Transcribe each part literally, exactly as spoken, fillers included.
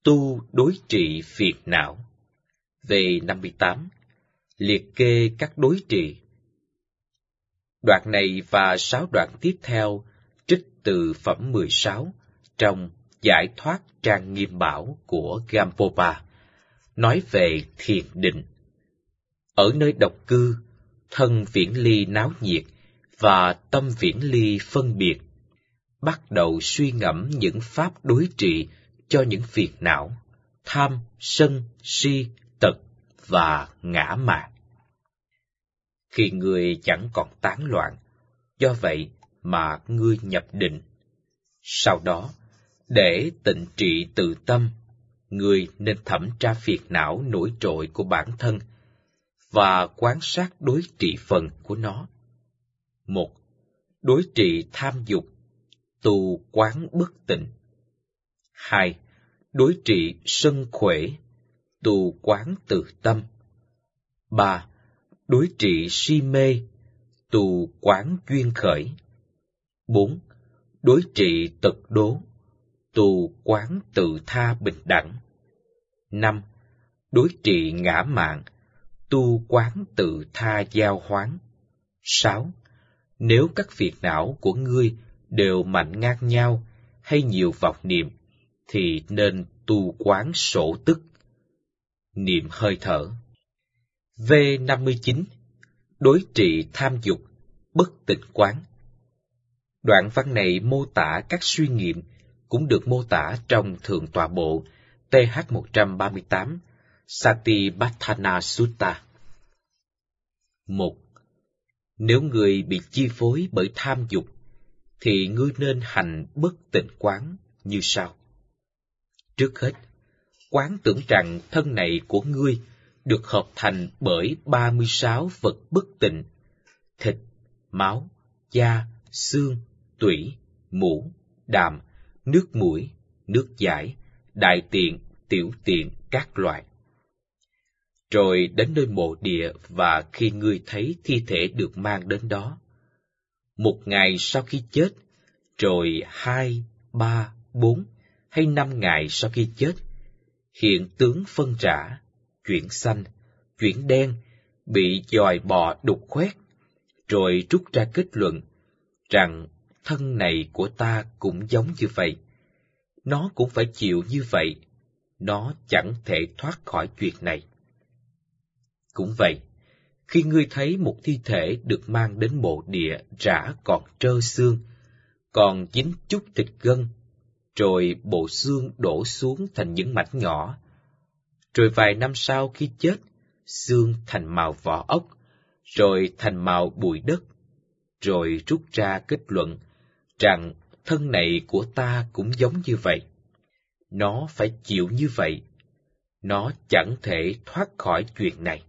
tu đối trị phiền não. V năm mươi tám. Liệt kê các đối trị. Đoạn này và sáu đoạn tiếp theo trích từ phẩm mười sáu trong Giải thoát trang nghiêm bảo của Gampopa, nói về thiền định. Ở nơi độc cư, thân viễn ly náo nhiệt và tâm viễn ly phân biệt, bắt đầu suy ngẫm những pháp đối trị cho những phiền não, tham, sân, si, tật và ngã mạn. Khi ngươi chẳng còn tán loạn, do vậy mà ngươi nhập định. Sau đó, để tịnh trị tự tâm, ngươi nên thẩm tra phiền não nổi trội của bản thân và quan sát đối trị phần của nó. Một, đối trị tham dục, tu quán bất tịnh. Hai, đối trị sân khỏe, tu quán tự tâm. Ba, đối trị si mê, tu quán duyên khởi. Bốn, đối trị tật đố, tu quán tự tha bình đẳng. Năm, đối trị ngã mạn, tu quán tự tha giao hoán. Sáu, nếu các phiền não của ngươi đều mạnh ngang nhau hay nhiều vọng niệm, thì nên tu quán sổ tức, niệm hơi thở. V năm mươi chín. Đối trị tham dục, bất tịnh quán. Đoạn văn này mô tả các suy nghiệm cũng được mô tả trong Thượng Tọa Bộ T H một trăm ba mươi tám, Satipatthana Sutta. Một. Nếu người bị chi phối bởi tham dục, thì ngươi nên hành bất tịnh quán như sau. Trước hết, quán tưởng rằng thân này của ngươi được hợp thành bởi ba mươi sáu vật bất tịnh: thịt, máu, da, xương, tủy, mũ, đàm, nước mũi, nước giải, đại tiện, tiểu tiện các loại. Rồi đến nơi mộ địa, và khi ngươi thấy thi thể được mang đến đó, một ngày sau khi chết, rồi hai, ba, bốn hay năm ngày sau khi chết, hiện tướng phân rã, chuyển xanh, chuyển đen, bị dòi bò đục khoét, rồi rút ra kết luận rằng thân này của ta cũng giống như vậy, nó cũng phải chịu như vậy, nó chẳng thể thoát khỏi chuyện này. Cũng vậy, khi ngươi thấy một thi thể được mang đến mộ địa rã còn trơ xương, còn dính chút thịt gân, rồi bộ xương đổ xuống thành những mảnh nhỏ, rồi vài năm sau khi chết, xương thành màu vỏ ốc, rồi thành màu bụi đất, rồi rút ra kết luận rằng thân này của ta cũng giống như vậy, nó phải chịu như vậy, nó chẳng thể thoát khỏi chuyện này.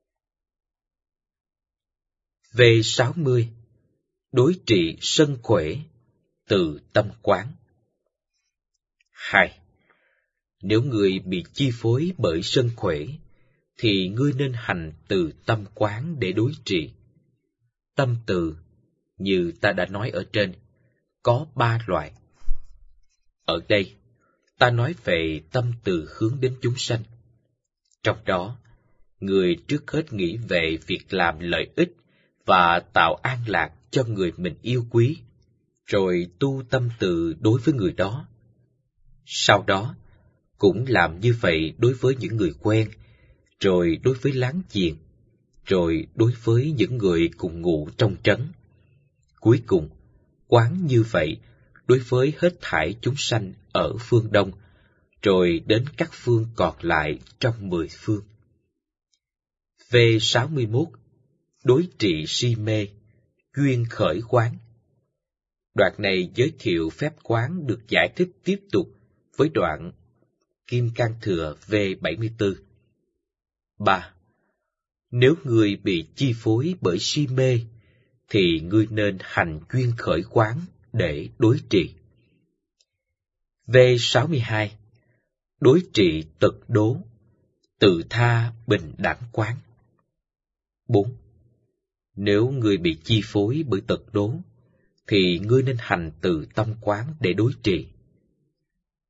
V sáu mươi. Đối trị sân khỏe, từ tâm quán. Hai. Nếu người bị chi phối bởi sân khỏe, thì ngươi nên hành từ tâm quán để đối trị. Tâm từ, như ta đã nói ở trên, có ba loại. Ở đây, ta nói về tâm từ hướng đến chúng sanh. Trong đó, người trước hết nghĩ về việc làm lợi ích và tạo an lạc cho người mình yêu quý, rồi tu tâm từ đối với người đó. Sau đó, cũng làm như vậy đối với những người quen, rồi đối với láng giềng, rồi đối với những người cùng ngụ trong trấn. Cuối cùng, quán như vậy đối với hết thảy chúng sanh ở phương Đông, rồi đến các phương còn lại trong mười phương. V sáu mươi mốt. Đối trị si mê, duyên khởi quán. Đoạn này giới thiệu phép quán được giải thích tiếp tục với đoạn Kim Cang Thừa V bảy mươi tư. Ba. Nếu người bị chi phối bởi si mê, thì ngươi nên hành duyên khởi quán để đối trị. V sáu mươi hai. Đối trị tật đố, tự tha bình đẳng quán. Bốn. Nếu ngươi bị chi phối bởi tật đố, thì ngươi nên hành từ tâm quán để đối trị.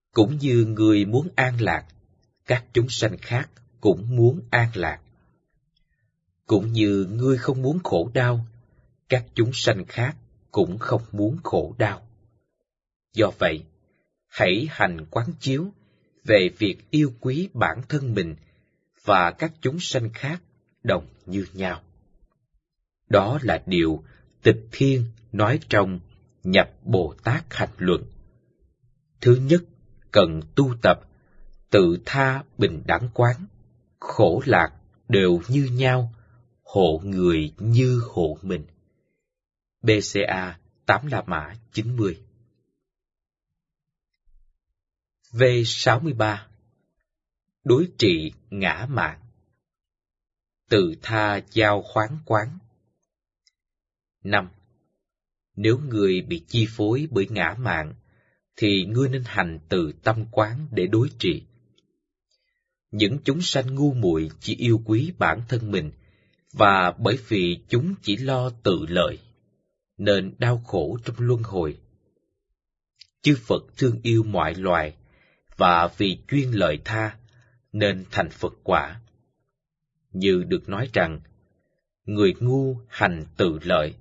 Cũng như ngươi muốn an lạc, các chúng sanh khác cũng muốn an lạc. Cũng như ngươi không muốn khổ đau, các chúng sanh khác cũng không muốn khổ đau. Do vậy, hãy hành quán chiếu về việc yêu quý bản thân mình và các chúng sanh khác đồng như nhau. Đó là điều Tịch Thiên nói trong Nhập Bồ Tát Hành Luận. Thứ nhất, cần tu tập tự tha bình đẳng quán, khổ lạc đều như nhau, hộ người như hộ mình. bê xê a Tám La Mã chín mươi. V sáu mươi ba. Đối trị ngã mạn. Tự tha giao khoáng quán. Năm. Nếu người bị chi phối bởi ngã mạn, thì ngươi nên hành từ tâm quán để đối trị. Những chúng sanh ngu muội chỉ yêu quý bản thân mình, và bởi vì chúng chỉ lo tự lợi, nên đau khổ trong luân hồi. Chư Phật thương yêu mọi loài, và vì chuyên lợi tha, nên thành Phật quả. Như được nói rằng, người ngu hành tự lợi.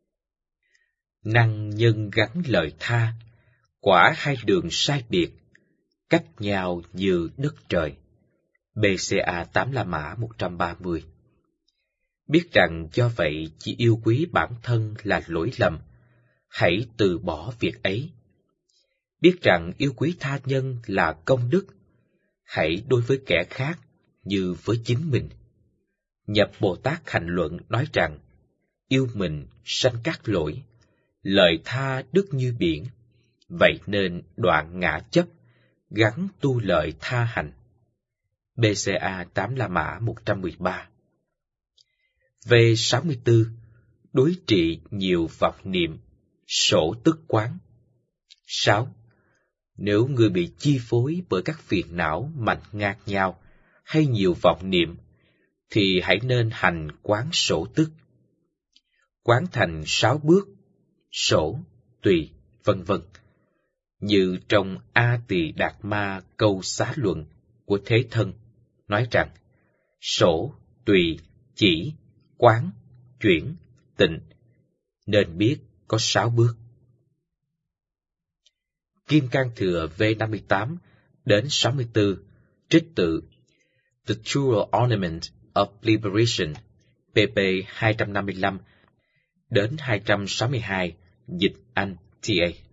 Năng nhân gắn lợi tha, quả hai đường sai biệt, cách nhau như đất trời. bê xê a Tám La Mã một trăm ba mươi. Biết rằng do vậy chỉ yêu quý bản thân là lỗi lầm, hãy từ bỏ việc ấy. Biết rằng yêu quý tha nhân là công đức, hãy đối với kẻ khác như với chính mình. Nhập Bồ Tát Hành Luận nói rằng, yêu mình sanh các lỗi, lợi tha đức như biển, vậy nên đoạn ngã chấp, gắn tu lợi tha hành. bê xê a Tám La Mã một trăm mười ba. V sáu mươi tư. Đối trị nhiều vọng niệm, sổ tức quán. Sáu. Nếu người bị chi phối bởi các phiền não mạnh ngang nhau hay nhiều vọng niệm, thì hãy nên hành quán sổ tức. Quán thành sáu bước, sổ, tùy, vân vân. Như trong A Tỳ Đạt Ma câu xá luận của Thế Thân, nói rằng, sổ, tùy, chỉ, quán, chuyển, tịnh, nên biết có sáu bước. Kim Cang Thừa V năm mươi tám đến sáu mươi tư, trích tự The True Ornament of Liberation, pp hai trăm năm mươi lăm đến hai trăm sáu mươi hai, dịch Anh T A.